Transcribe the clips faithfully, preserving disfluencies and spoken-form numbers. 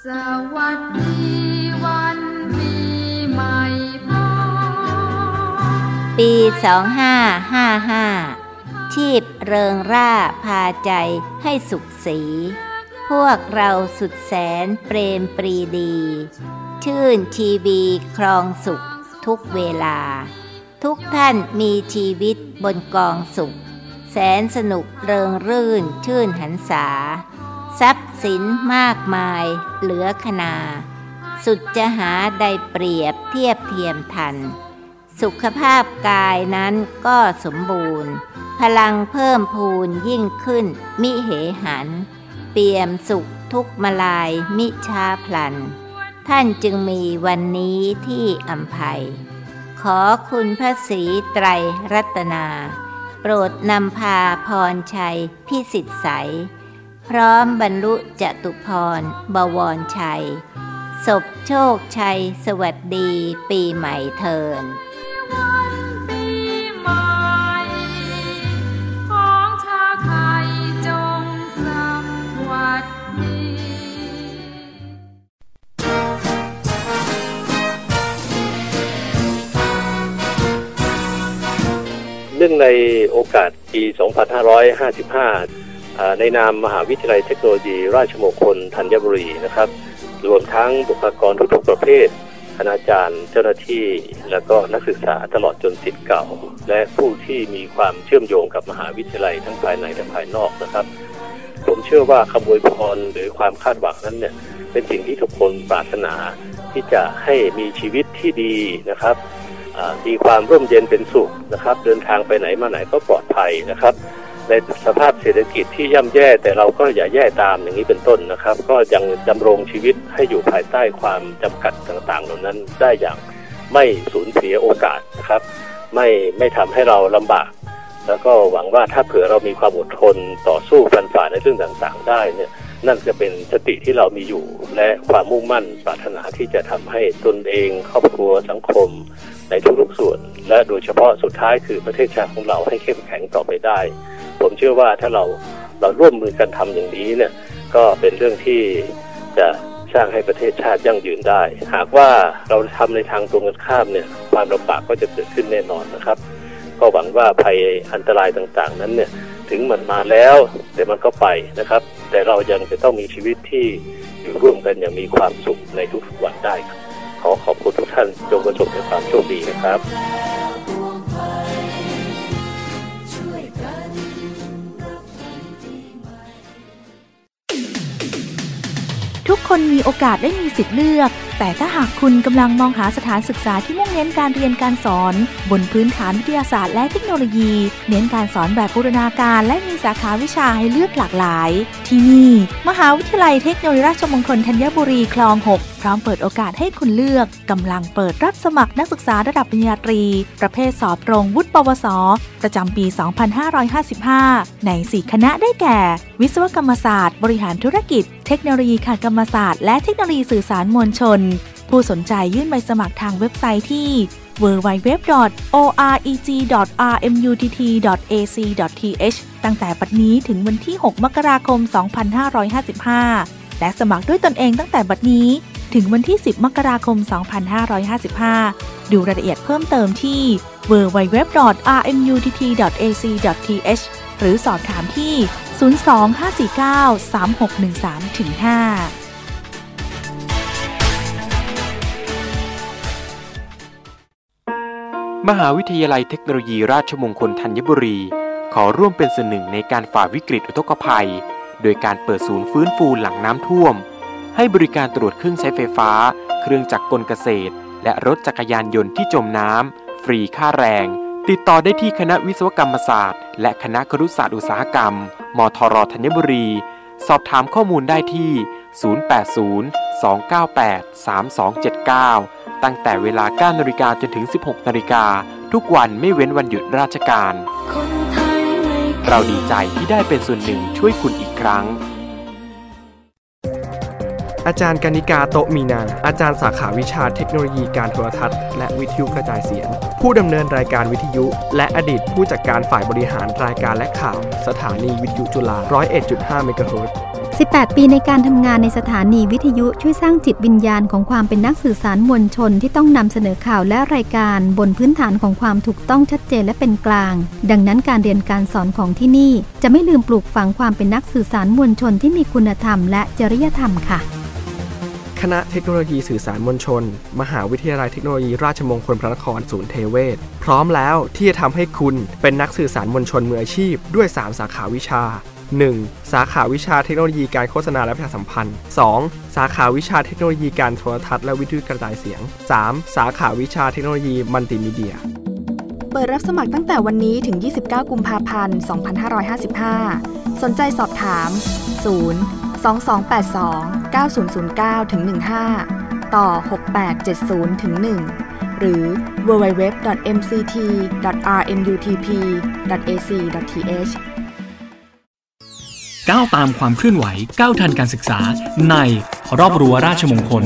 สวัสดีวันปีใหม่พ่อปีสองห้าห้าห้าชีพเริงร่าพาใจให้สุขสีพวกเราสุดแสนเปรมปรีดีชื่นชีวีครองสุขทุกเวลาทุกท่านมีชีวิตบนกองสุขแสนสนุกเริงรื่นชื่นหันษาทรัพย์สินมากมายเหลือขนาสุดจะหาใดเปรียบเทียบเทียมทันสุขภาพกายนั้นก็สมบูรณ์พลังเพิ่มพูนยิ่งขึ้นมิเหหันเปี่ยมสุขทุกมาลายมิช้าพลันท่านจึงมีวันนี้ที่อำไพขอคุณพระศรีไตรรัตนาโปรดนำพาพรชัยพิสิทธิ์ใสพร้อมบรรลุจตุพรบวรชัยศพโชคชัยสวัสดีปีใหม่เทินเนื่องในโอกาสปี สองพันห้าร้อยห้าสิบห้า ในนามมหาวิทยาลัยเทคโนโลยีราชมงคลธัญบุรีนะครับรวมทั้งบุคลากรทุกๆประเภทคณาจารย์เจ้าหน้าที่และก็นักศึกษาตลอดจนศิษย์เก่าและผู้ที่มีความเชื่อมโยงกับมหาวิทยาลัยทั้งภายในและภายนอกนะครับผมเชื่อว่าคำอวยพรหรือความคาดหวังนั้นเนี่ยเป็นสิ่งที่ทุกคนปรารถนาที่จะให้มีชีวิตที่ดีนะครับมีความร่มเย็นเป็นสุขนะครับเดินทางไปไหนมาไหนก็ปลอดภัยนะครับในสภาพเศรษฐกิจที่ย่ำแย่แต่เราก็อย่าแย่ตามอย่างนี้เป็นต้นนะครับก็ยังดำรงชีวิตให้อยู่ภายใต้ความจำกัดต่างๆเหล่านั้นได้อย่างไม่สูญเสียโอกาสนะครับไม่ไม่ทำให้เราลำบากแล้วก็หวังว่าถ้าเผื่อเรามีความอดทนต่อสู้ฟันฝ่าในเรื่องต่างๆได้เนี่ยนั่นจะเป็นสติที่เรามีอยู่และความมุ่งมั่นปรารถนาที่จะทำให้ตนเองครอบครัวสังคมในทุกๆส่วนและโดยเฉพาะสุดท้ายคือประเทศชาติของเราให้เข้มแข็งต่อไปได้ผมเชื่อว่าถ้าเราเราร่วมมือกันทำอย่างนี้เนี่ยก็เป็นเรื่องที่จะสร้างให้ประเทศชาติยั่งยืนได้หากว่าเราทำในทางตรงกันข้ามเนี่ยความลำบากก็จะเกิดขึ้นแน่นอนนะครับก็หวังว่าภัยอันตรายต่างๆนั้นเนี่ยถึงมันมาแล้วแต่มันก็ไปนะครับแต่เรายังจะต้องมีชีวิตที่อยู่ร่วมกันอย่างมีความสุขในทุกๆวันได้ครับขอขอบคุณทุกท่านจงประสบแต่ความโชคดีนะครับทุกคนมีโอกาสได้มีสิทธิ์เลือกแต่ถ้าหากคุณกำลังมองหาสถานศึกษาที่มุ่งเน้นการเรียนการสอนบนพื้นฐานวิทยาศาสตร์และเทคโนโลยีเน้นการสอนแบบบูรณาการและมีสาขาวิชาให้เลือกหลากหลายที่นี่มหาวิทยาลัยเทคโนโลยีราชมงคลธัญบุรีคลองหกพร้อมเปิดโอกาสให้คุณเลือกกำลังเปิดรับสมัครนักศึกษาระดับปริญญาตรีประเภทสอบตรงวุฒิปวสประจำปี สองพันห้าร้อยห้าสิบห้า ในสี่คณะได้แก่วิศวกรรมศาสตร์บริหารธุรกิจเทคโนโลยีการกรรมศาสตร์และเทคโนโลยีสื่อสารมวลชนผู้สนใจยื่นใบสมัครทางเว็บไซต์ที่ ดับเบิลยู ดับเบิลยู ดับเบิลยู ดอท โอ อาร์ อี จี ดอท อาร์ เอ็ม ยู ที ที ดอท เอ ซี ดอท ที เอช ตั้งแต่บัดนี้ถึงวันที่หกมกราคมสองพันห้าร้อยห้าสิบห้าและสมัครด้วยตนเองตั้งแต่บัดนี้ถึงวันที่สิบมกราคมสองพันห้าร้อยห้าสิบห้าดูรายละเอียดเพิ่มเติมที่ ดับเบิลยู ดับเบิลยู ดับเบิลยู ดอท อาร์ เอ็ม ยู ที ที ดอท เอ ซี ดอท ที เอช หรือสอบถามที่ศูนย์ สอง ห้า สี่ เก้า สาม หก หนึ่ง สาม ถึง ห้ามหาวิทยาลัยเทคโนโลยีราชมงคลธัญบุรีขอร่วมเป็นส่วนหนึ่งในการฝ่าวิกฤตอุทกภัยโดยการเปิดศูนย์ฟื้นฟูหลังน้ำท่วมให้บริการตรวจเครื่องใช้ไฟฟ้าเครื่องจักรกลเกษตรและรถจักรยานยนต์ที่จมน้ำฟรีค่าแรงติดต่อได้ที่คณะวิศวกรรมศาสตร์และคณะครุศาสตร์อุตสาหกรรมมทรธัญบุรีสอบถามข้อมูลได้ที่ศูนย์ แปด ศูนย์ สอง เก้า แปด สาม สอง เจ็ด เก้าตั้งแต่เวลา เก้านาฬิกา จนถึง สิบหกนาฬิกา ทุกวันไม่เว้นวันหยุดราชการเราดีใจที่ได้เป็นส่วนหนึ่งช่วยคุณอีกครั้งอาจารย์กนิกาโตมีนาอาจารย์สาขาวิชาเทคโนโลยีการโทรทัศน์และวิทยุกระจายเสียงผู้ดำเนินรายการวิทยุและอดีตผู้จัดการฝ่ายบริหารรายการและข่าวสถานีวิทยุจุฬา หนึ่งศูนย์เอ็ดจุดห้า เมกะเฮิรตซ์สิบแปด ปีในการทำงานในสถานีวิทยุช่วยสร้างจิตวิญญาณของความเป็นนักสื่อสารมวลชนที่ต้องนำเสนอข่าวและรายการบนพื้นฐานของความถูกต้องชัดเจนและเป็นกลางดังนั้นการเรียนการสอนของที่นี่จะไม่ลืมปลูกฝังความเป็นนักสื่อสารมวลชนที่มีคุณธรรมและจริยธรรมค่ะคณะเทคโนโลยีสื่อสารมวลชนมหาวิทยาลัยเทคโนโลยีราชมงคลพระนครศูนย์เทเวศพร้อมแล้วที่จะทำให้คุณเป็นนักสื่อสารมวลชนมืออาชีพด้วยสามสาขาวิชา หนึ่ง. สาขาวิชาเทคโนโลยีการโฆษณาและประชาสัมพันธ์ สอง. สาขาวิชาเทคโนโลยีการโทรทัศน์และวิทยุกระจายเสียง สาม. สาขาวิชาเทคโนโลยีมัลติมีเดียเปิดรับสมัครตั้งแต่วันนี้ถึงยี่สิบเก้ากุมภาพันธ์สองพันห้าร้อยห้าสิบห้าสนใจสอบถามศูนย์ สอง สอง แปด สอง เก้า ศูนย์ ศูนย์ เก้า ถึง หนึ่งห้าต่อหกแปดเจ็ดศูนย์ถึงหนึ่งหรือ ดับเบิลยู ดับเบิลยู ดับเบิลยู ดอท เอ็ม ซี ที ดอท อาร์ เอ็ม ยู ที พี ดอท เอ ซี ดอท ที เอชก้าวตามความเคลื่อนไหวก้าวทันการศึกษาในรอบรั้วราชมงคล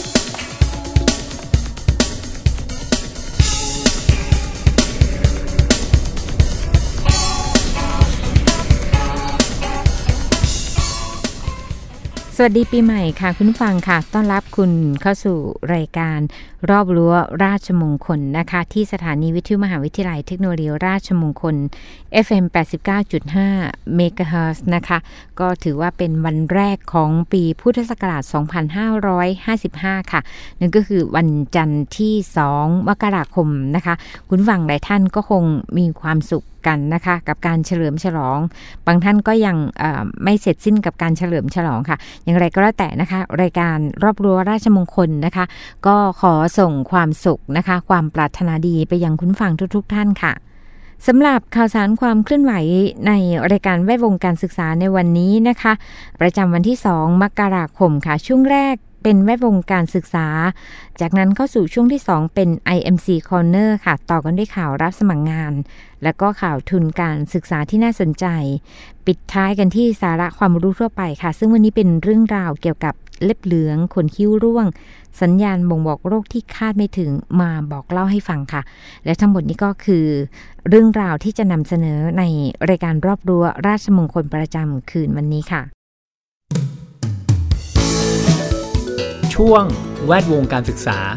สวัสดีปีใหม่ค่ะคุณผู้ฟังค่ะต้อนรับคุณเข้าสู่รายการรอบรั้วราชมงคลนะคะที่สถานีวิทยุมหาวิทยาลัยเทคโนโลยีราชมงคล เอฟ เอ็ม แปดสิบเก้าจุดห้า เมกะเฮิรตซ์นะคะก็ถือว่าเป็นวันแรกของปีพุทธศักราชสองพันห้าร้อยห้าสิบห้าค่ะนั่นก็คือวันจันทร์ที่สองมกราคมนะคะคุณฟังหลายท่านก็คงมีความสุขกันนะคะกับการเฉลิมฉลองบางท่านก็ยังไม่เสร็จสิ้นกับการเฉลิมฉลองค่ะอย่างไรก็แล้วแต่นะคะรายการรอบรั้วราชมงคลนะคะก็ขอส่งความสุขนะคะความปรารถนาดีไปยังคุณฟังทุกๆท่านค่ะสำหรับข่าวสารความเคลื่อนไหวในรายการแวดวงการศึกษาในวันนี้นะคะประจำวันที่สองมกราคมค่ะช่วงแรกเป็นแวดวงการศึกษาจากนั้นเข้าสู่ช่วงที่สองเป็น ไอ เอ็ม ซี Corner ค่ะต่อกันด้วยข่าวรับสมัครงานแล้วก็ข่าวทุนการศึกษาที่น่าสนใจปิดท้ายกันที่สาระความรู้ทั่วไปค่ะซึ่งวันนี้เป็นเรื่องราวเกี่ยวกับเล็บเหลืองขนคิ้วร่วงสัญญาณบ่งบอกโรคที่คาดไม่ถึงมาบอกเล่าให้ฟังค่ะและทั้งหมดนี้ก็คือเรื่องราวที่จะนำเสนอในรายการรอบรั้วราชมงคลประจำคืนวันนี้ค่ะช่วงแวดวงการศึกษา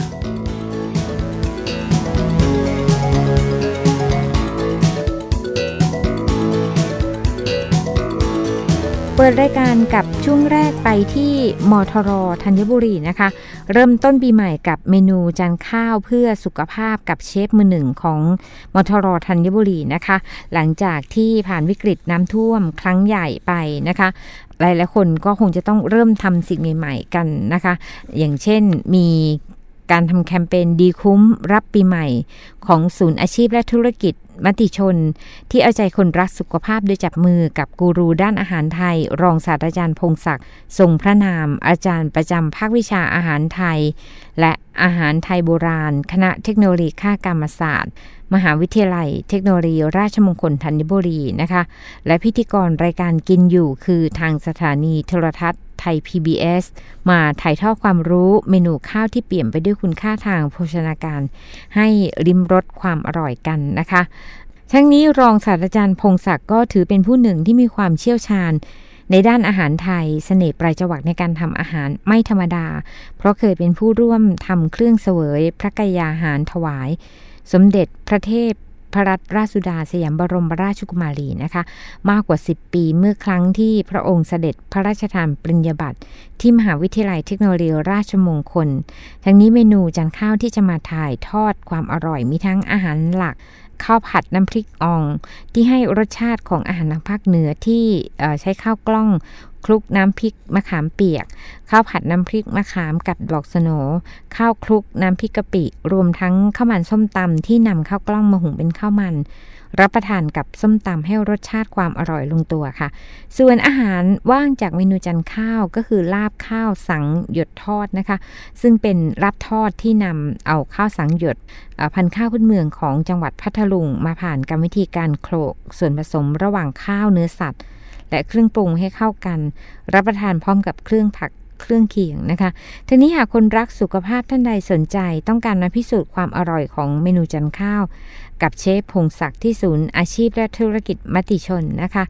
เปิดรายการกับช่วงแรกไปที่มทร.ธัญบุรีนะคะเริ่มต้นปีใหม่กับเมนูจานข้าวเพื่อสุขภาพกับเชฟมือหนึ่งของมทร.ธัญบุรีนะคะหลังจากที่ผ่านวิกฤตน้ำท่วมครั้งใหญ่ไปนะคะหลายๆคนก็คงจะต้องเริ่มทำสิ่งใหม่ๆกันนะคะอย่างเช่นมีการทำแคมเปญดีคุ้มรับปีใหม่ของศูนย์อาชีพและธุรกิจมติชนที่เอาใจคนรักสุขภาพโดยจับมือกับกูรูด้านอาหารไทยรองศาสตราจารย์พงศักดิ์ทรงพระนามอาจารย์ประจำภาควิชาอาหารไทยและอาหารไทยโบราณคณะเทคโนโลยีข้ากรรมศาสตร์มหาวิทยาลัยเทคโนโลยีราชมงคลธัญบุรีนะคะและพิธีกรรายการกินอยู่คือทางสถานีโทรทัศน์ไทย พี บี เอส มาถ่ายทอดความรู้เมนูข้าวที่เปี่ยมไปด้วยคุณค่าทางโภชนาการให้ลิ้มรสความอร่อยกันนะคะทั้งนี้รองศาสตราจารย์พงศักดิ์ก็ถือเป็นผู้หนึ่งที่มีความเชี่ยวชาญในด้านอาหารไทยเสน่ห์ปลายจวักในการทำอาหารไม่ธรรมดาเพราะเคยเป็นผู้ร่วมทำเครื่องเสวยพระกยาหารถวายสมเด็จพระเทพพระรัตนราชสุดาสยามบรมราชกุมารีนะคะมากกว่าสิบปีเมื่อครั้งที่พระองค์เสด็จพระราชทานปริญญาบัตรที่มหาวิทยาลัยเทคโนโลยีราชมงคลทั้งนี้เมนูจานข้าวที่จะมาถ่ายทอดความอร่อยมีทั้งอาหารหลักข้าวผัดน้ำพริกอ่องที่ให้รสชาติของอาหารทางภาคเหนือที่ใช้ข้าวกล้องคลุกน้ำพริกมะขามเปียกข้าวผัดน้ำพริกมะขามกับดอกสโหนข้าวคลุกน้ำพริกกะปิรวมทั้งข้าวมันส้มตำที่นำข้าวกล้องมาหุงเป็นข้าวมันรับประทานกับส้มตำให้รสชาติความอร่อยลงตัวค่ะส่วนอาหารว่างจากเมนูจานข้าวก็คือลาบข้าวสังหยดทอดนะคะซึ่งเป็นลาบทอดที่นำเอาข้าวสังหยดพันธุ์ข้าวพื้นเมืองของจังหวัดพัทลุงมาผ่านกรรมวิธีการโขลกส่วนผสมระหว่างข้าวเนื้อสัตว์และเครื่องปรุงให้เข้ากันรับประทานพร้อมกับเครื่องผักเครื่องเคียงนะคะทีนี้หากคนรักสุขภาพท่านใดสนใจต้องการมาพิสูจน์ความอร่อยของเมนูจานข้าวกับเชฟพงศักดิ์ที่ศูนย์อาชีพและธุรกิจมติชนนะคะ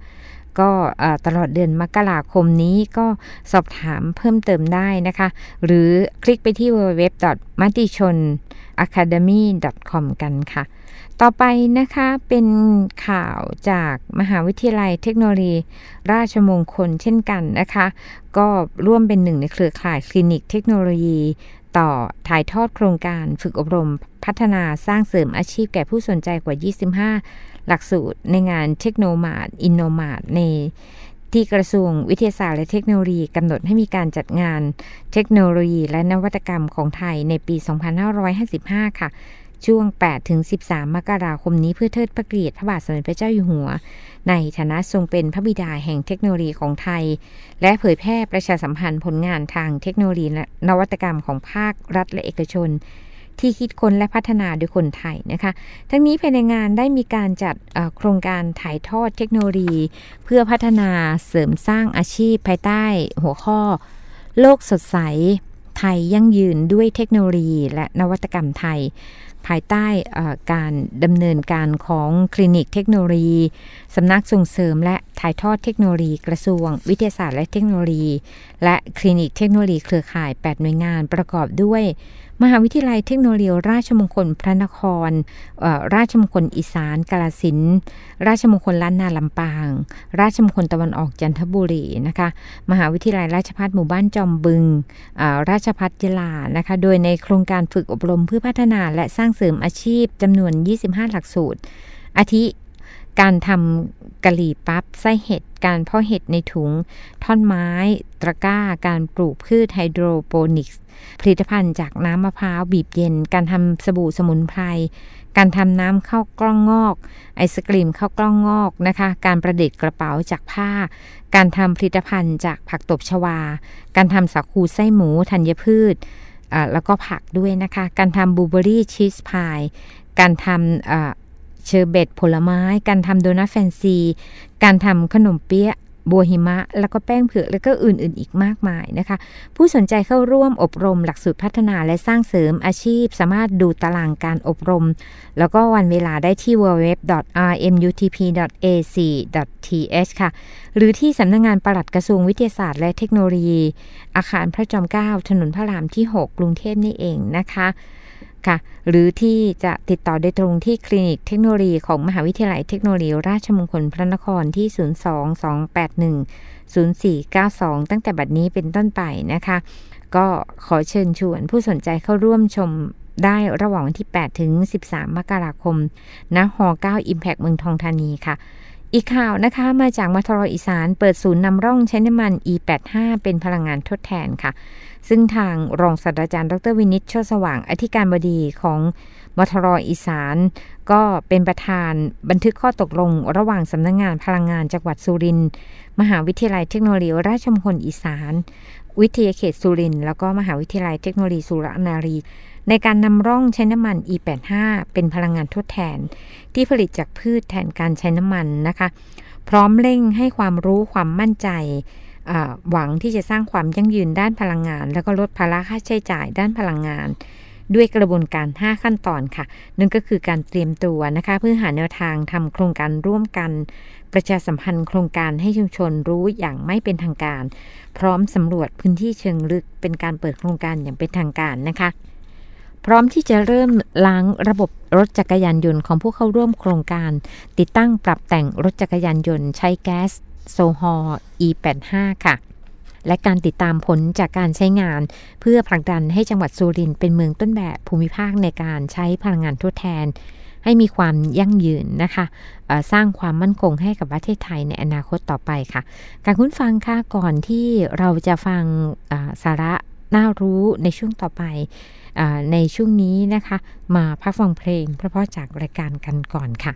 ก็ตลอดเดือนมกราคมนี้ก็สอบถามเพิ่มเติมได้นะคะหรือคลิกไปที่ ดับเบิลยู ดับเบิลยู ดับเบิลยู ดอท มติชน อะคาเดมี่ ดอท คอม กันค่ะต่อไปนะคะเป็นข่าวจากมหาวิทยาลัยเทคโนโลยีราชมงคลเช่นกันนะคะก็ร่วมเป็นหนึ่งในเครือข่ายคลินิกเทคโนโลยีต่อถ่ายทอดโครงการฝึกอบรมพัฒนาสร้างเสริมอาชีพแก่ผู้สนใจกว่ายี่สิบห้าหลักสูตรในงานเทคโนมาร์ทอินโนมาร์ทในที่กระทรวงวิทยาศาสตร์และเทคโนโลยีกำหนดให้มีการจัดงานเทคโนโลยีและนวัตกรรมของไทยในปีสองพันห้าร้อยห้าสิบห้าค่ะช่วง แปดถึงสิบสาม มกราคมนี้เพื่อเทิดพระเกียรติพระบาทสมเด็จพระเจ้าอยู่หัวในฐานะทรงเป็นพระบิดาแห่งเทคโนโลยีของไทยและเผยแพร่ประชาสัมพันธ์ผลงานทางเทคโนโลยีและนวัตกรรมของภาครัฐและเอกชนที่คิดค้นและพัฒนาโดยคนไทยนะคะทั้งนี้ภายในงานได้มีการจัดโครงการถ่ายทอดเทคโนโลยีเพื่อพัฒนาเสริมสร้างอาชีพภายใต้หัวข้อโลกสดใสไทยยั่งยืนด้วยเทคโนโลยีและนวัตกรรมไทยภายใต้การดำเนินการของคลินิกเทคโนโลยีสำนักส่งเสริมและถ่ายทอดเทคโนโลยีกระทรวงวิทยาศาสตร์และเทคโนโลยีและคลินิกเทคโนโลยีเครือข่ายแปดหน่วยงานประกอบด้วยมหาวิทยาลัยเทคโนโลยีราชมงคลพระนครราชมงคลอีสานกาฬสินธุ์ราชมงคลล้านนาลำปางราชมงคลตะวันออกจันทบุรีนะคะมหาวิทยาลัยราชภัฏหมู่บ้านจอมบึงราชภัฏยะลานะคะโดยในโครงการฝึกอบรมเพื่อพัฒนาและสร้างเสริมอาชีพจำนวนยี่สิบห้าหลักสูตรอาทิการทำกะหรี่ปั๊บไส้เห็ดการเพาะเห็ดในถุงท่อนไม้ตะกร้าการปลูกพืชไฮโดรโปนิกส์ผลิตภัณฑ์จากน้ำมะพร้าวบีบเย็นการทำสบู่สมุนไพรการทำน้ำข้าวกล้องงอกไอศกรีมข้าวกล้องงอกนะคะการประดิษฐ์กระเป๋าจากผ้าการทำผลิตภัณฑ์จากผักตบชวาการทำสาคูไส้หมูธัญพืชแล้วก็ผักด้วยนะคะการทำบลูเบอร์รี่ชีสพายการทำเชอร์เบตผลไม้การทำโดนัทแฟนซีการทำขนมเปี๊ยะบัวหิมะแล้วก็แป้งเผือกแล้วก็อื่นๆอีกมากมายนะคะผู้สนใจเข้าร่วมอบรมหลักสูตรพัฒนาและสร้างเสริมอาชีพสามารถดูตารางการอบรมแล้วก็วันเวลาได้ที่ ดับเบิลยู ดับเบิลยู ดับเบิลยู ดอท อาร์ เอ็ม ยู ที พี ดอท เอ ซี ดอท ที เอช ค่ะหรือที่สำนักงานปลัดกระทรวงวิทยาศาสตร์และเทคโนโลยีอาคารพระจอมเกล้าถนนพระรามที่หกกรุงเทพนี่เองนะคะค่ะหรือที่จะติดต่อโดยตรงที่คลินิกเทคโนโลยีของมหาวิทยาลัยเทคโนโลยีราชมงคลพระนครที่ศูนย์ สอง สอง แปด หนึ่ง ศูนย์ สี่ เก้า สองตั้งแต่บัดนี้เป็นต้นไปนะคะก็ขอเชิญชวนผู้สนใจเข้าร่วมชมได้ระหว่างวันที่แปดถึงสิบสามมกราคมณหอเก้า Impact เมืองทองธานีค่ะอีกข่าวนะคะมาจากมทร.อีสานเปิดศูนย์นำร่องใช้น้ำมัน อี แปดสิบห้า เป็นพลังงานทดแทนค่ะซึ่งทางรองศาสตราจารย์ดร.วินิจโชติสว่างอธิการบดีของมทร.อีสานก็เป็นประธานบันทึกข้อตกลงระหว่างสำนักงานพลังงานจังหวัดสุรินทร์มหาวิทยาลัยเทคโนโลยีราชมงคลอีสานวิทยาเขตสุรินทร์แล้วก็มหาวิทยาลัยเทคโนโลยีสุรนารีในการนำร่องใช้น้ำมัน อี แปดสิบห้า เป็นพลังงานทดแทนที่ผลิตจากพืชแทนการใช้น้ำมันนะคะพร้อมเร่งให้ความรู้ความมั่นใจหวังที่จะสร้างความยั่งยืนด้านพลังงานแล้วก็ลดภาระค่าใช้จ่ายด้านพลังงานด้วยกระบวนการห้าขั้นตอนค่ะนั่นก็คือการเตรียมตัวนะคะเพื่อหาแนวทางทำโครงการร่วมกันประชาสัมพันธ์โครงการให้ชุมชนรู้อย่างไม่เป็นทางการพร้อมสำรวจพื้นที่เชิงลึกเป็นการเปิดโครงการอย่างเป็นทางการนะคะพร้อมที่จะเริ่มล้างระบบรถจักรยานยนต์ของผู้เข้าร่วมโครงการติดตั้งปรับแต่งรถจักรยานยนต์ใช้แก๊สโซฮอล์ อี แปดสิบห้า ค่ะและการติดตามผลจากการใช้งานเพื่อผลักดันให้จังหวัดสุรินทร์เป็นเมืองต้นแบบภูมิภาคในการใช้พลังงานทดแทนให้มีความยั่งยืนนะคะสร้างความมั่นคงให้กับประเทศไทยในอนาคตต่อไปค่ะการคุณฟังค่ะก่อนที่เราจะฟังสาระน่ารู้ในช่วงต่อไปในช่วงนี้นะคะมาพักฟังเพลงเพราะๆจากรายการกันก่อนค่ะ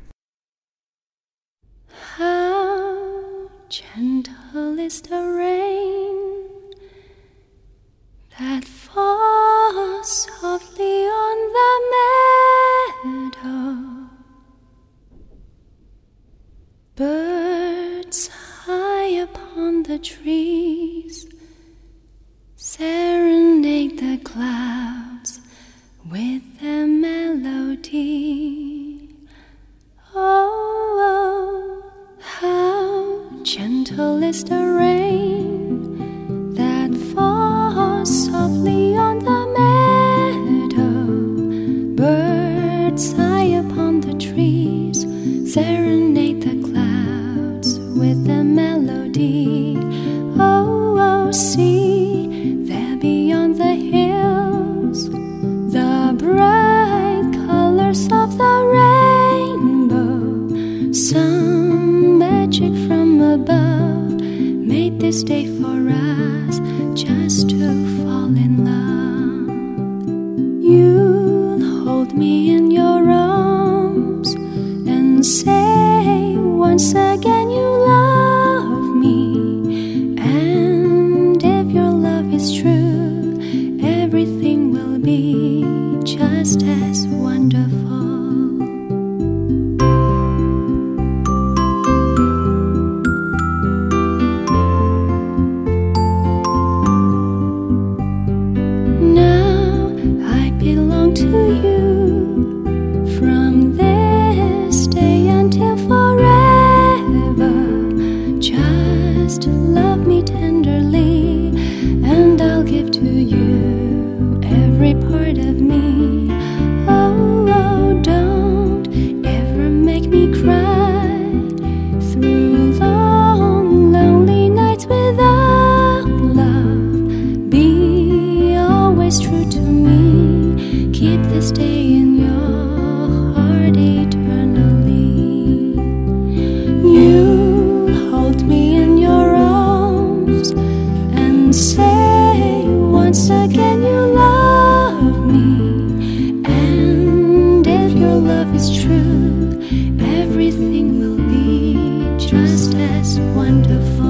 How gentle is the rain that falls softly on the meadow. Birds high upon the trees serenade the clouds with their melody. Oh, oh how gentle to you. From this day until forever, just love me tenderly, and I'll give to you every part of me. Oh, oh, don't ever make me cry through long, lonely nights without love. Be always true to me. Keep this day in your heart eternally. You hold me in your arms and say once again you love me. And if your love is true, everything will be just as wonderful.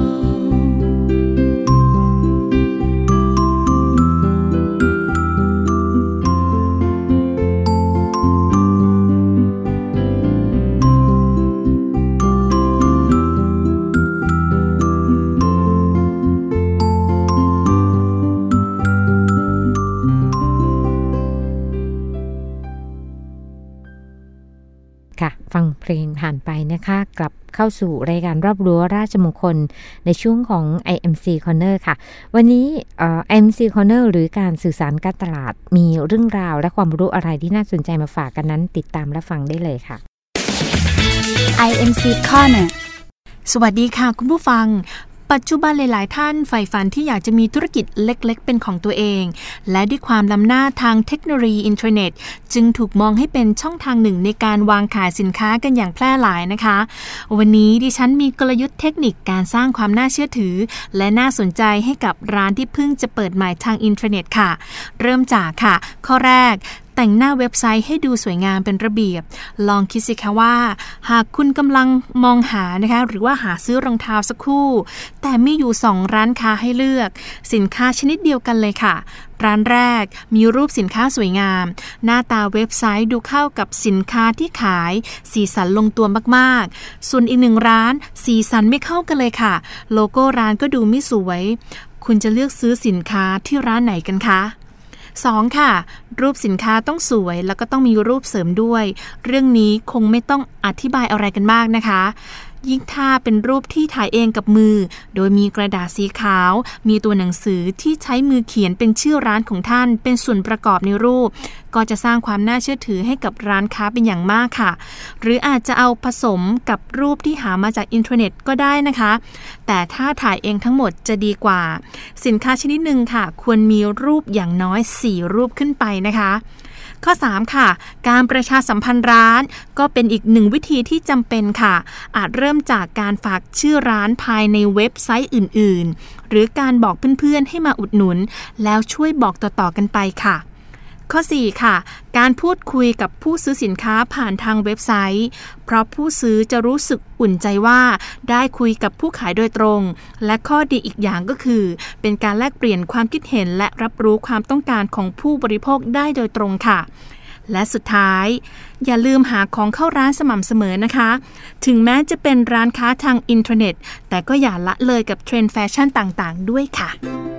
ค่ะฟังเพลงผ่านไปนะคะกลับเข้าสู่รายการรอบรั้วราชมงคลในช่วงของ ไอ เอ็ม ซี Corner ค่ะวันนี้เอ่อ ไอ เอ็ม ซี Corner หรือการสื่อสารการตลาดมีเรื่องราวและความรู้อะไรที่น่าสนใจมาฝากกันนั้นติดตามและฟังได้เลยค่ะไอ เอ็ม ซี Corner สวัสดีค่ะคุณผู้ฟังปัจจุบันหลายๆท่านใฝ่ฝันที่อยากจะมีธุรกิจเล็กๆเป็นของตัวเองและด้วยความล้ำหน้าทางเทคโนโลยีอินเทอร์เน็ตจึงถูกมองให้เป็นช่องทางหนึ่งในการวางขายสินค้ากันอย่างแพร่หลายนะคะวันนี้ดิฉันมีกลยุทธ์เทคนิคการสร้างความน่าเชื่อถือและน่าสนใจให้กับร้านที่เพิ่งจะเปิดใหม่ทางอินเทอร์เน็ตค่ะเริ่มจากค่ะข้อแรกแต่งหน้าเว็บไซต์ให้ดูสวยงามเป็นระเบียบลองคิดสิคะว่าหากคุณกำลังมองหานะคะหรือว่าหาซื้อรองเท้าสักคู่แต่มีอยู่สองร้านค้าให้เลือกสินค้าชนิดเดียวกันเลยค่ะร้านแรกมีรูปสินค้าสวยงามหน้าตาเว็บไซต์ดูเข้ากับสินค้าที่ขายสีสันลงตัวมากๆส่วนอีกหนึ่งร้านสีสันไม่เข้ากันเลยค่ะโลโก้ร้านก็ดูไม่สวยคุณจะเลือกซื้อสินค้าที่ร้านไหนกันคะสองค่ะรูปสินค้าต้องสวยแล้วก็ต้องมีรูปเสริมด้วยเรื่องนี้คงไม่ต้องอธิบายอะไรกันมากนะคะยิ่งถ้าเป็นรูปที่ถ่ายเองกับมือโดยมีกระดาษสีขาวมีตัวหนังสือที่ใช้มือเขียนเป็นชื่อร้านของท่านเป็นส่วนประกอบในรูปก็จะสร้างความน่าเชื่อถือให้กับร้านค้าเป็นอย่างมากค่ะหรืออาจจะเอาผสมกับรูปที่หามาจากอินเทอร์เน็ตก็ได้นะคะแต่ถ้าถ่ายเองทั้งหมดจะดีกว่าสินค้าชนิดหนึ่งค่ะควรมีรูปอย่างน้อยสี่รูปขึ้นไปนะคะข้อสามค่ะการประชาสัมพันธ์ร้านก็เป็นอีกหนึ่งวิธีที่จำเป็นค่ะอาจเริ่มจากการฝากชื่อร้านภายในเว็บไซต์อื่นๆหรือการบอกเพื่อนๆให้มาอุดหนุนแล้วช่วยบอกต่อๆกันไปค่ะข้อสี่ค่ะการพูดคุยกับผู้ซื้อสินค้าผ่านทางเว็บไซต์เพราะผู้ซื้อจะรู้สึกอุ่นใจว่าได้คุยกับผู้ขายโดยตรงและข้อดีอีกอย่างก็คือเป็นการแลกเปลี่ยนความคิดเห็นและรับรู้ความต้องการของผู้บริโภคได้โดยตรงค่ะและสุดท้ายอย่าลืมหาของเข้าร้านสม่ำเสมอนะคะถึงแม้จะเป็นร้านค้าทางอินเทอร์เน็ตแต่ก็อย่าละเลยกับเทรนด์แฟชั่นต่างๆด้วยค่ะ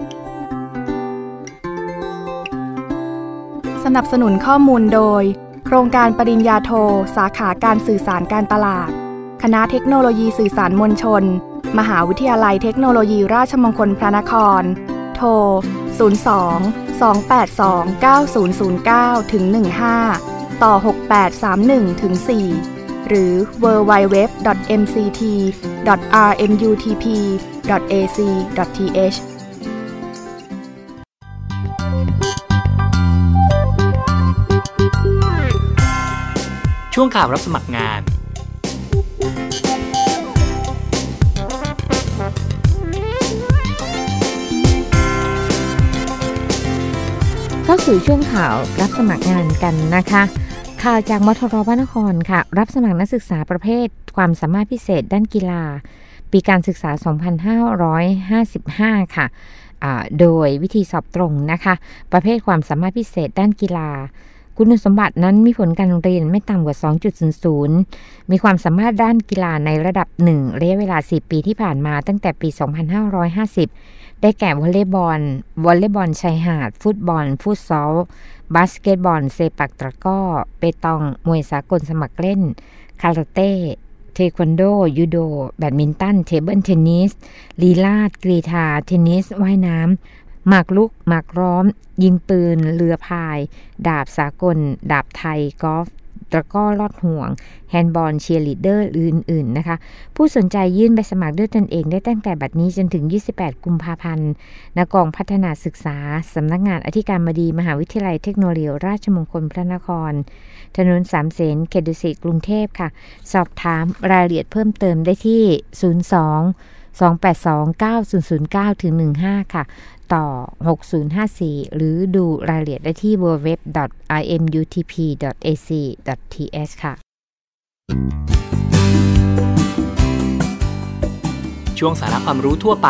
สนับสนุนข้อมูลโดยโครงการปริญญาโทสาขาการสื่อสารการตลาดคณะเทคโนโลยีสื่อสารมวลชนมหาวิทยาลัยเทคโนโลยีราชมงคลพระนครโทรศูนย์ สอง สอง แปด สอง เก้า ศูนย์ ศูนย์ เก้า ถึง หนึ่ง ห้า ต่อ หก แปด สาม หนึ่ง ถึง สี่ หรือ ดับเบิลยู ดับเบิลยู ดับเบิลยู ดอท เอ็ม ซี ที ดอท อาร์ เอ็ม ยู ที พี ดอท เอ ซี ดอท ที เอชช่วงข่าวรับสมัครงานเข้าสู่ช่วงข่าวรับสมัครงานกันนะคะข่าวจากมทรพระนครค่ะรับสมัครนักศึกษาประเภทความสามารถพิเศษด้านกีฬาปีการศึกษาสองพันห้าร้อยห้าสิบห้าค่ะโดยวิธีสอบตรงนะคะประเภทความสามารถพิเศษด้านกีฬาคุณสมบัตินั้นมีผลการเรียนไม่ต่ำกว่า สองจุดศูนย์ศูนย์ มีความสามารถด้านกีฬาในระดับหนึ่งระยะเวลาสี่ปีที่ผ่านมาตั้งแต่ปีสองพันห้าร้อยห้าสิบได้แก่วอลเลย์บอลวอลเลย์บอลชายหาดฟุตบอลฟุตซอลบาสเกตบอลเซปักตะกร้อเปตองมวยสากลสมัครเล่นคาราเต้เทควันโดยูโดแบดมินตันเทเบิลเทนนิสลีลาดกรีฑาเทนนิสว่ายน้ำหมากรุกหมากร้อมยิงปืนเรือพายดาบสากลดาบไทยกอล์ฟตะกร้อลอดห่วงแฮนด์บอลเชียร์ลีดเดอร์อื่นๆนะคะผู้สนใจยื่นใบสมัครด้วยตนเองได้ตั้งแต่บัดนี้จนถึงยี่สิบแปดกุมภาพันธ์ณกองพัฒนาศึกษาสำนักงานอธิการบดีมหาวิทยาลัยเทคโนโลยีราชมงคลพระนครถนนสามเสนเขตดุสิตกรุงเทพค่ะสอบถามรายละเอียดเพิ่มเติมได้ที่ศูนย์ สอง สอง แปด สอง เก้า ศูนย์ ศูนย์ เก้า ถึง หนึ่งห้า ค่ะต่อหกศูนย์ห้าสี่หรือดูรายละเอียดได้ที่ ดับเบิลยู ดับเบิลยู ดับเบิลยู ดอท ไอ เอ็ม ยู ที พี ดอท เอ ซี ดอท ที เอช ค่ะช่วงสาระความรู้ทั่วไป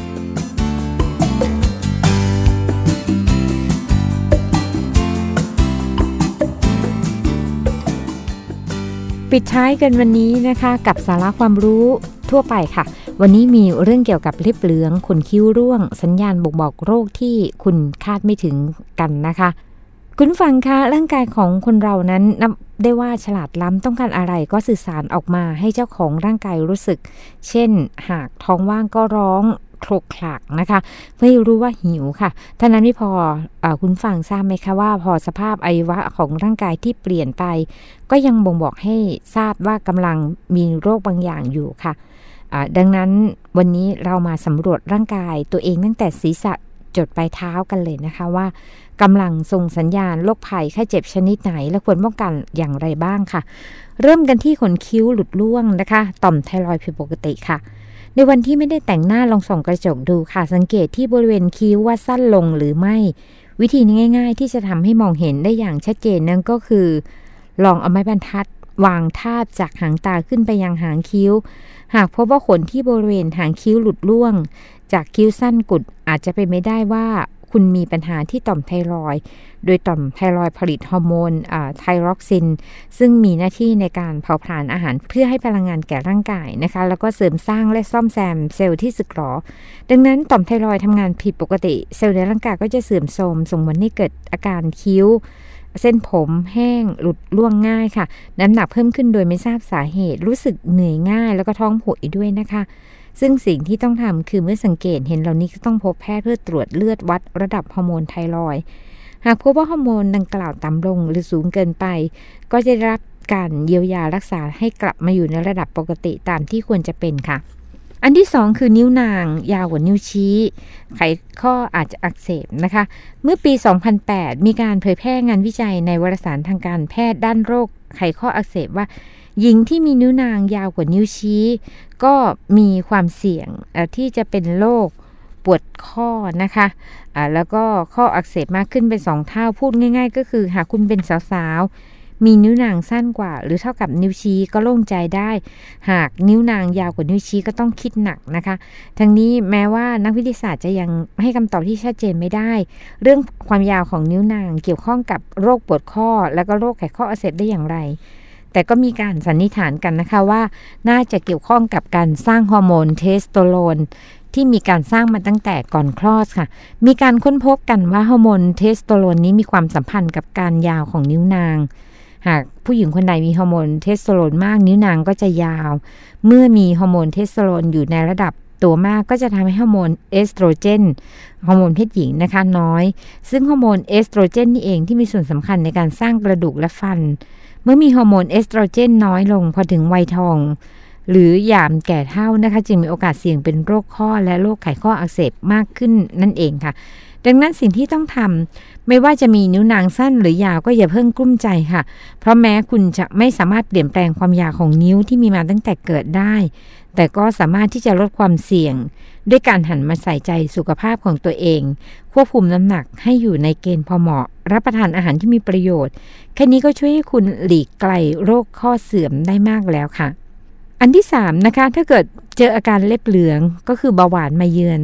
ปิดท้ายกันวันนี้นะคะกับสาระความรู้ทั่วไปค่ะวันนี้มีเรื่องเกี่ยวกับเล็บเหลืองขนคิ้วร่วงสัญญาณบ่งบอกโรคที่คุณคาดไม่ถึงกันนะคะคุณฟังคะร่างกายของคนเรานั้นนับได้ว่าฉลาดล้ำต้องการอะไรก็สื่อสารออกมาให้เจ้าของร่างกายรู้สึกเช่นหากท้องว่างก็ร้องโครกคลักนะคะเพื่อให้รู้ว่าหิวค่ะเท่านั้นไม่พอเอ่อคุณฟังทราบไหมคะว่าพอสภาพอวัยวะของร่างกายที่เปลี่ยนไปก็ยังบ่งบอกให้ทราบว่ากำลังมีโรคบางอย่างอยู่ค่ะดังนั้นวันนี้เรามาสำรวจร่างกายตัวเองตั้งแต่ศีรษะจดปลายเท้ากันเลยนะคะว่ากำลังส่งสัญญาณโรคภัยไข้เจ็บชนิดไหนและควรป้องกันอย่างไรบ้างค่ะเริ่มกันที่ขนคิ้วหลุดร่วงนะคะต่อมไทรอยด์ผิดปกติค่ะในวันที่ไม่ได้แต่งหน้าลองส่องกระจกดูค่ะสังเกตที่บริเวณคิ้วว่าสั้นลงหรือไม่วิธีง่ายๆที่จะทำให้มองเห็นได้อย่างชัดเจนนั่นก็คือลองเอาไม้บรรทัดวางทาบจากหางตาขึ้นไปยังหางคิ้วหากพบว่าขนที่บริเวณหางคิ้วหลุดร่วงจากคิ้วสั้นกุดอาจจะเป็นไม่ได้ว่าคุณมีปัญหาที่ต่อมไทรอยด์โดยต่อมไทรอยด์ผลิตฮอร์โมนไทรอกซินซึ่งมีหน้าที่ในการเผาผลาญอาหารเพื่อให้พลังงานแก่ร่างกายนะคะแล้วก็เสริมสร้างและซ่อมแซมเซลล์ที่สึกหรอดังนั้นต่อมไทรอยด์ทำงานผิดปกติเซลล์ในร่างกายก็จะเสื่อมโทรมส่งผลให้เกิดอาการคิ้วเส้นผมแห้งหลุดร่วงง่ายค่ะน้ำหนักเพิ่มขึ้นโดยไม่ทราบสาเหตุรู้สึกเหนื่อยง่ายแล้วก็ท้องผูกอีกด้วยนะคะซึ่งสิ่งที่ต้องทำคือเมื่อสังเกตเห็นเหล่านี้ก็ต้องพบแพทย์เพื่อตรวจเลือดวัดระดับฮอร์โมนไทรอยด์หากพบว่าฮอร์โมนดังกล่าวต่ำลงหรือสูงเกินไปก็จะได้รับการเยียวยารักษาให้กลับมาอยู่ในระดับปกติตามที่ควรจะเป็นค่ะอันที่สองคือนิ้วนางยาวกว่านิ้วชี้ไขข้ออาจจะอักเสบนะคะเมื่อปีสองพันแปดมีการเผยแพร่งานวิจัยในวารสารทางการแพทย์ด้านโรคไขข้ออักเสบว่าหญิงที่มีนิ้วนางยาวกว่านิ้วชี้ก็มีความเสี่ยงที่จะเป็นโรคปวดข้อนะคะะแล้วก็ข้ออักเสบมากขึ้นเป็นสองเท่าพูดง่ายๆก็คือหากคุณเป็นสาวๆมีนิ้วนางสั้นกว่าหรือเท่ากับนิ้วชี้ก็โล่งใจได้หากนิ้วนางยาวกว่านิ้วชี้ก็ต้องคิดหนักนะคะทั้งนี้แม้ว่านักวิทยาศาสตร์จะยังให้คำตอบที่ชัดเจนไม่ได้เรื่องความยาวของนิ้วนางเกี่ยวข้องกับโรคปวดข้อแล้วก็โรคไขข้ออักเสบได้อย่างไรแต่ก็มีการสันนิษฐานกันนะคะว่าน่าจะเกี่ยวข้องกับการสร้างฮอร์โมนเทสโทสเตอโรนที่มีการสร้างมาตั้งแต่ก่อนคลอดค่ะมีการค้นพบกันว่าฮอร์โมนเทสโทสเตอโรนนี้มีความสัมพันธ์กับการยาวของนิ้วนางหากผู้หญิงคนใดมีฮอร์โมนเทสโทสเตอโรนมากนิ้วนางก็จะยาวเมื่อมีฮอร์โมนเทสโทสเตอโรนอยู่ในระดับตัวมากก็จะทำให้ฮอร์โมนเอสโตรเจนฮอร์โมนเพศหญิงนะคะน้อยซึ่งฮอร์โมนเอสโตรเจนนี่เองที่มีส่วนสำคัญในการสร้างกระดูกและฟันเมื่อมีฮอร์โมนเอสโตรเจนน้อยลงพอถึงวัยทองหรือยามแก่เฒ่านะคะจึงมีโอกาสเสี่ยงเป็นโรคข้อและโรคไขข้ออักเสบมากขึ้นนั่นเองค่ะดังนั้นสิ่งที่ต้องทำไม่ว่าจะมีนิ้วนางสั้นหรือยาวก็อย่าเพิ่งกลุ้มใจค่ะเพราะแม้คุณจะไม่สามารถเปลี่ยนแปลงความยาวของนิ้วที่มีมาตั้งแต่เกิดได้แต่ก็สามารถที่จะลดความเสี่ยงด้วยการหันมาใส่ใจสุขภาพของตัวเองควบคุมน้ำหนักให้อยู่ในเกณฑ์พอเหมาะรับประทานอาหารที่มีประโยชน์แค่นี้ก็ช่วยให้คุณหลีกไกลโรคข้อเสื่อมได้มากแล้วค่ะอันที่สามนะคะถ้าเกิดเจออาการเล็บเหลืองก็คือเบาหวานมาเยือน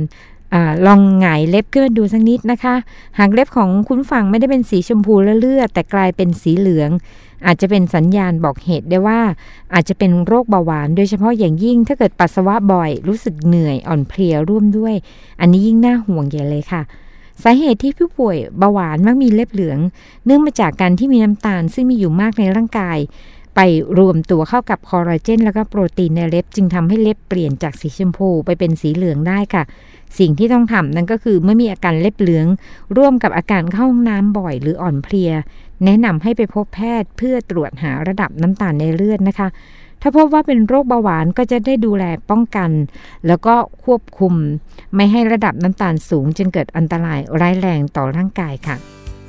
อ่าลองหงายเล็บขึ้นมาดูสักนิดนะคะหากเล็บของคุณฟังไม่ได้เป็นสีชมพูและเลือดแต่กลายเป็นสีเหลืองอาจจะเป็นสัญญาณบอกเหตุได้ว่าอาจจะเป็นโรคเบาหวานโดยเฉพาะอย่างยิ่งถ้าเกิดปัสสาวะบ่อยรู้สึกเหนื่อยอ่อนเพลียร่วมด้วยอันนี้ยิ่งน่าห่วงใหญ่เลยค่ะสาเหตุที่ผู้ป่วยเบาหวานมักมีเล็บเหลืองเนื่องมาจากการที่มีน้ำตาลซึ่งมีอยู่มากในร่างกายไปรวมตัวเข้ากับคอลลาเจนแล้วก็โปรตีนในเล็บจึงทำให้เล็บเปลี่ยนจากสีชมพูไปเป็นสีเหลืองได้ค่ะสิ่งที่ต้องทำนั่นก็คือเมื่อมีอาการเล็บเหลืองร่วมกับอาการเข้าห้องน้ำบ่อยหรืออ่อนเพลียแนะนำให้ไปพบแพทย์เพื่อตรวจหาระดับน้ำตาลในเลือดนะคะถ้าพบว่าเป็นโรคเบาหวานก็จะได้ดูแลป้องกันแล้วก็ควบคุมไม่ให้ระดับน้ำตาลสูงจนเกิดอันตรายร้ายแรงต่อร่างกายค่ะ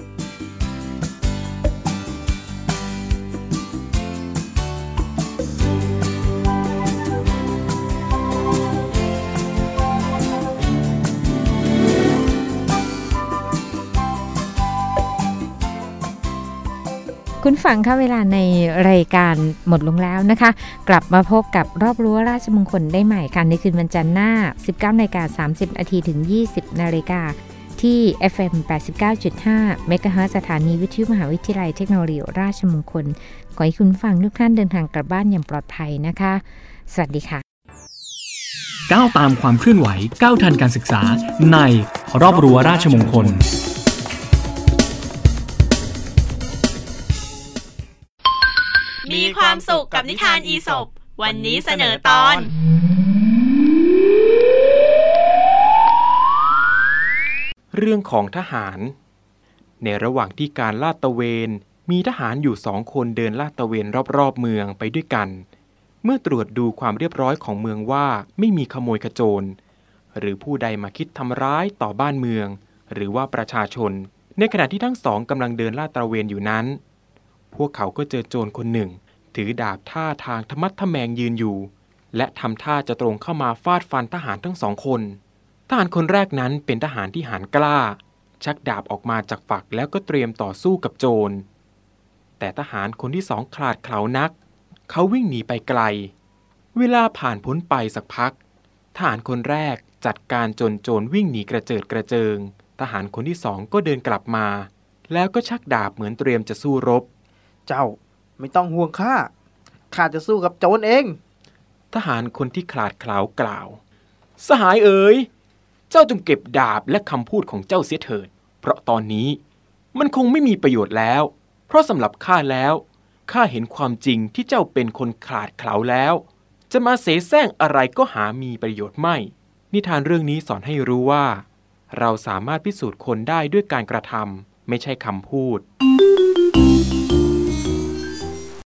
คุณฟังค่ะเวลาในรายการหมดลงแล้วนะคะกลับมาพบกับรอบรั้วราชมงคลได้ใหม่กันในคืนวันจันทร์หน้า สิบเก้านาฬิกาสามสิบนาทีถึง ยี่สิบนาฬิกาที่ เอฟ เอ็ม แปดสิบเก้าจุดห้า เมกะเฮิรตซ์สถานีวิทยุมหาวิทยาลัยเทคโนโลยีราชมงคลขอให้คุณฟังทุกท่านเดินทางกลับบ้านอย่างปลอดภัยนะคะสวัสดีค่ะก้าวตามความเคลื่อนไหวก้าวทันการศึกษาในรอบรั้วราชมงคลมีความสุขกับนิทานอีสปวันนี้เสนอตอนเรื่องของทหารในระหว่างที่การลาดตระเวนมีทหารอยู่สองคนเดินลาดตระเวนรอบๆเมืองไปด้วยกันเมื่อตรวจดูความเรียบร้อยของเมืองว่าไม่มีขโมยขโจรหรือผู้ใดมาคิดทำร้ายต่อบ้านเมืองหรือว่าประชาชนในขณะที่ทั้งสองกำลังเดินลาดตระเวนอยู่นั้นพวกเขาก็เจอโจรคนหนึ่งถือดาบท่าทางทะมัดทะแมงยืนอยู่และทำท่าจะตรงเข้ามาฟาดฟันทหารทั้งสองคนทหารคนแรกนั้นเป็นทหารที่หาญกล้าชักดาบออกมาจากฝักแล้วก็เตรียมต่อสู้กับโจรแต่ทหารคนที่สองขลาดเขลานักเขาวิ่งหนีไปไกลเวลาผ่านพ้นไปสักพักทหารคนแรกจัดการจนโจรวิ่งหนีกระเจิดกระเจิงทหารคนที่สองก็เดินกลับมาแล้วก็ชักดาบเหมือนเตรียมจะสู้รบเจ้าไม่ต้องห่วงข้าข้าจะสู้กับโจรเองทหารคนที่ขลาดเขลากล่าวสหายเอ๋ยเจ้าจงเก็บดาบและคำพูดของเจ้าเสียเถิดเพราะตอนนี้มันคงไม่มีประโยชน์แล้วเพราะสำหรับข้าแล้วข้าเห็นความจริงที่เจ้าเป็นคนขลาดเขลาแล้วจะมาเสแสร้งอะไรก็หามีประโยชน์ไม่นิทานเรื่องนี้สอนให้รู้ว่าเราสามารถพิสูจน์คนได้ด้วยการกระทำไม่ใช่คำพูด